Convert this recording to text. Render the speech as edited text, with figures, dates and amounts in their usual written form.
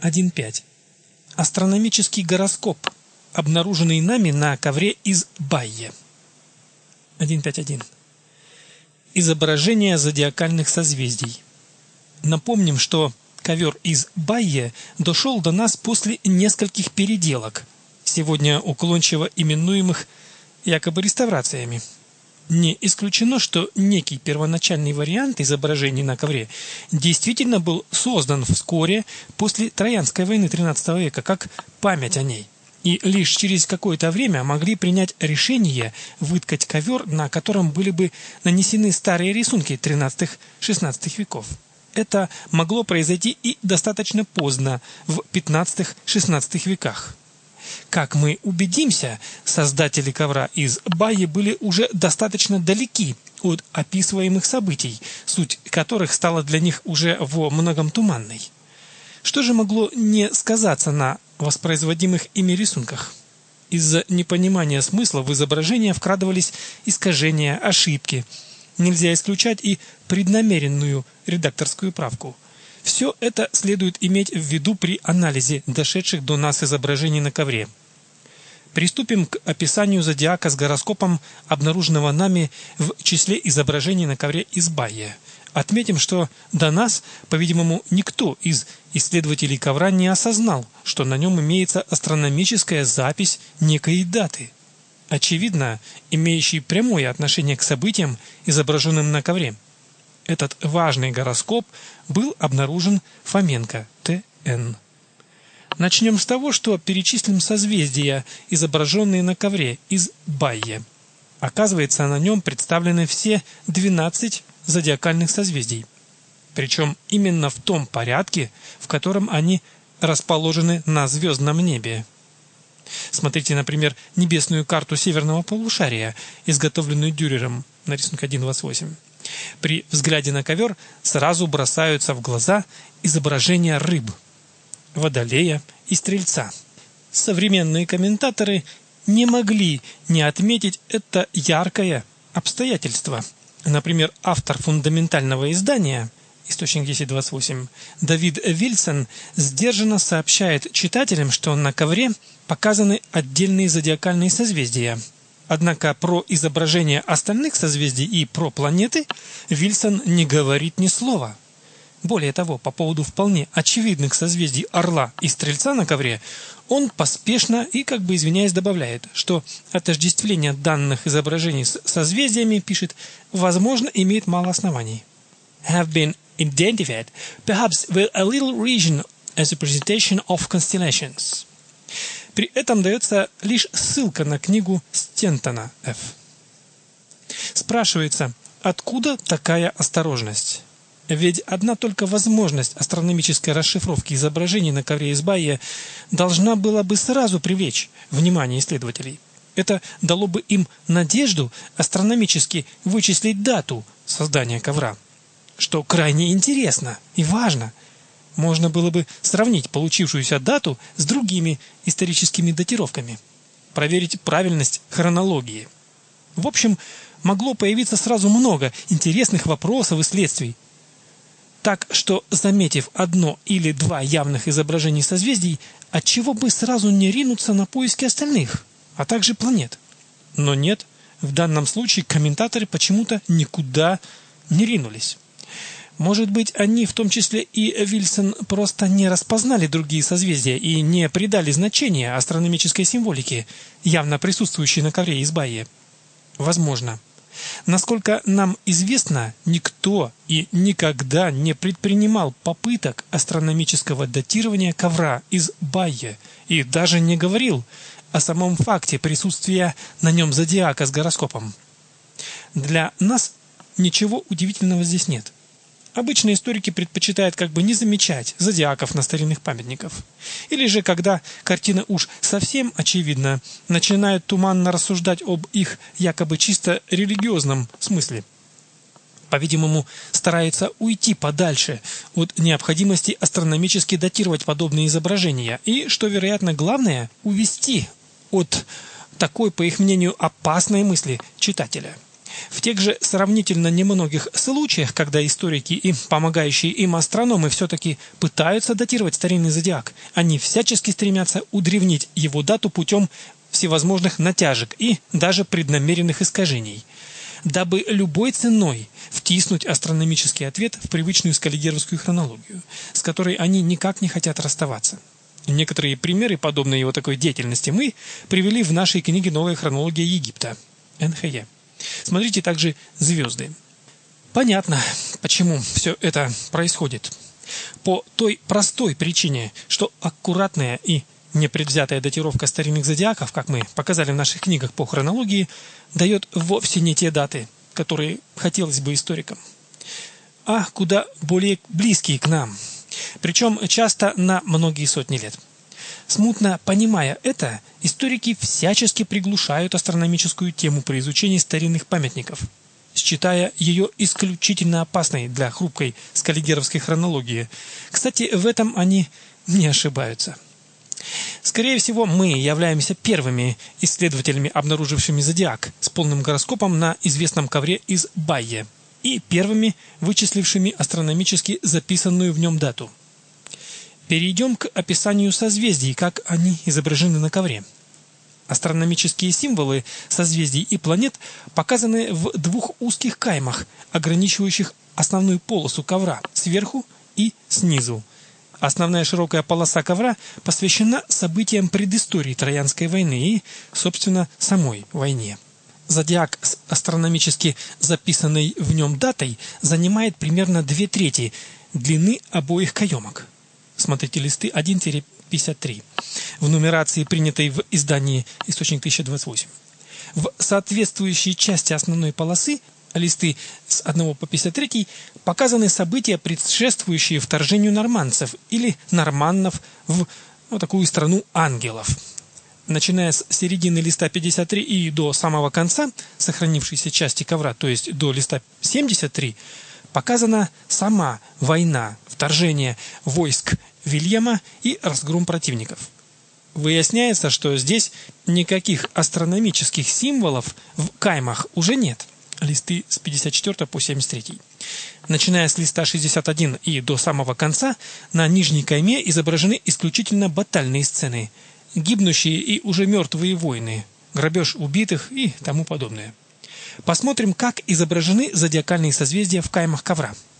1.5. Астрономический гороскоп, обнаруженный нами на ковре из Байе. 1.5.1. Изображение зодиакальных созвездий. Напомним, что ковер из Байе дошел до нас после нескольких переделок, сегодня уклончиво именуемых якобы реставрациями. Не исключено, что некий первоначальный вариант изображений на ковре действительно был создан вскоре после Троянской войны XIII века, как память о ней, и лишь через какое-то время могли принять решение выткать ковер, на котором были бы нанесены старые рисунки XIII-XVI веков. Это могло произойти и достаточно поздно, в XV-XVI веках. Как мы убедимся, создатели ковра из Байи были уже достаточно далеки от описываемых событий, суть которых стала для них уже во многом туманной. Что же могло не сказаться на воспроизводимых ими рисунках? Из-за непонимания смысла в изображения вкрадывались искажения, ошибки. Нельзя исключать и преднамеренную редакторскую правку. Все это следует иметь в виду при анализе дошедших до нас изображений на ковре. Приступим к описанию зодиака с гороскопом, обнаруженного нами в числе изображений на ковре из Байе. Отметим, что до нас, по-видимому, никто из исследователей ковра не осознал, что на нем имеется астрономическая запись некой даты, очевидно, имеющей прямое отношение к событиям, изображенным на ковре. Этот важный гороскоп был обнаружен Фоменко, Т.Н. Начнем с того, что перечислим созвездия, изображенные на ковре из Байе. Оказывается, на нем представлены все 12 зодиакальных созвездий. Причем именно в том порядке, в котором они расположены на звездном небе. Смотрите, например, небесную карту северного полушария, изготовленную Дюрером на рисунок 1.28. При взгляде на ковер сразу бросаются в глаза изображения рыб, водолея и стрельца. Современные комментаторы не могли не отметить это яркое обстоятельство. Например, автор фундаментального издания, источник 10.28, Давид Вильсон, сдержанно сообщает читателям, что на ковре показаны отдельные зодиакальные созвездия. Однако про изображение остальных созвездий и про планеты Вильсон не говорит ни слова. Более того, по поводу вполне очевидных созвездий Орла и Стрельца на ковре, он поспешно и, как бы извиняясь, добавляет, что отождествление данных изображений с созвездиями, пишет, возможно, имеет мало оснований. Have been identified, perhaps with a little region as a presentation of constellations. При этом дается лишь ссылка на книгу Стентона Ф. Спрашивается, откуда такая осторожность? Ведь одна только возможность астрономической расшифровки изображений на ковре из Байе должна была бы сразу привлечь внимание исследователей. Это дало бы им надежду астрономически вычислить дату создания ковра, что крайне интересно и важно. Можно было бы сравнить получившуюся дату с другими историческими датировками, проверить правильность хронологии. В общем, могло появиться сразу много интересных вопросов и следствий. Так что, заметив одно или два явных изображений созвездий, отчего бы сразу не ринуться на поиски остальных, а также планет? Но нет, в данном случае комментаторы почему-то никуда не ринулись. Может быть, они, в том числе и Вильсон, просто не распознали другие созвездия и не придали значения астрономической символике, явно присутствующей на ковре из Байе? Возможно. Насколько нам известно, никто и никогда не предпринимал попыток астрономического датирования ковра из Байе и даже не говорил о самом факте присутствия на нем зодиака с гороскопом. Для нас ничего удивительного здесь нет. Обычно историки предпочитают как бы не замечать зодиаков на старинных памятниках. Или же, когда картина уж совсем очевидна, начинают туманно рассуждать об их якобы чисто религиозном смысле. По-видимому, стараются уйти подальше от необходимости астрономически датировать подобные изображения и, что вероятно главное, увести от такой, по их мнению, опасной мысли читателя. В тех же сравнительно немногих случаях, когда историки и помогающие им астрономы все-таки пытаются датировать старинный зодиак, они всячески стремятся удревнить его дату путем всевозможных натяжек и даже преднамеренных искажений, дабы любой ценой втиснуть астрономический ответ в привычную скаллигеровскую хронологию, с которой они никак не хотят расставаться. Некоторые примеры подобной его такой деятельности мы привели в нашей книге «Новая хронология Египта» НХЕ. Смотрите также звезды. Понятно, почему все это происходит. По той простой причине, что аккуратная и непредвзятая датировка старинных зодиаков, как мы показали в наших книгах по хронологии, дает вовсе не те даты, которые хотелось бы историкам, а куда более близкие к нам, причем часто на многие сотни лет. Смутно понимая это, историки всячески приглушают астрономическую тему при изучении старинных памятников, считая ее исключительно опасной для хрупкой скаллигеровской хронологии. Кстати, в этом они не ошибаются. Скорее всего, мы являемся первыми исследователями, обнаружившими зодиак с полным гороскопом на известном ковре из Байе и первыми вычислившими астрономически записанную в нем дату. Перейдем к описанию созвездий, как они изображены на ковре. Астрономические символы созвездий и планет показаны в двух узких каймах, ограничивающих основную полосу ковра сверху и снизу. Основная широкая полоса ковра посвящена событиям предыстории Троянской войны и, собственно, самой войне. Зодиак с астрономически записанной в нем датой занимает примерно 2/3 длины обоих каемок. Смотрите листы 1-53 в нумерации, принятой в издании «Источник 1028». В соответствующей части основной полосы, листы с 1 по 53, показаны события, предшествующие вторжению норманцев или норманнов в такую страну ангелов. Начиная с середины листа 53 и до самого конца сохранившейся части ковра, то есть до листа 73, показана сама война, вторжение войск Вильяма и разгром противников. Выясняется, что здесь никаких астрономических символов в каймах уже нет. Листы с 54 по 73. Начиная с листа 61 и до самого конца, на нижней кайме изображены исключительно батальные сцены, гибнущие и уже мертвые войны, грабеж убитых и тому подобное. Посмотрим, как изображены зодиакальные созвездия в каймах ковра.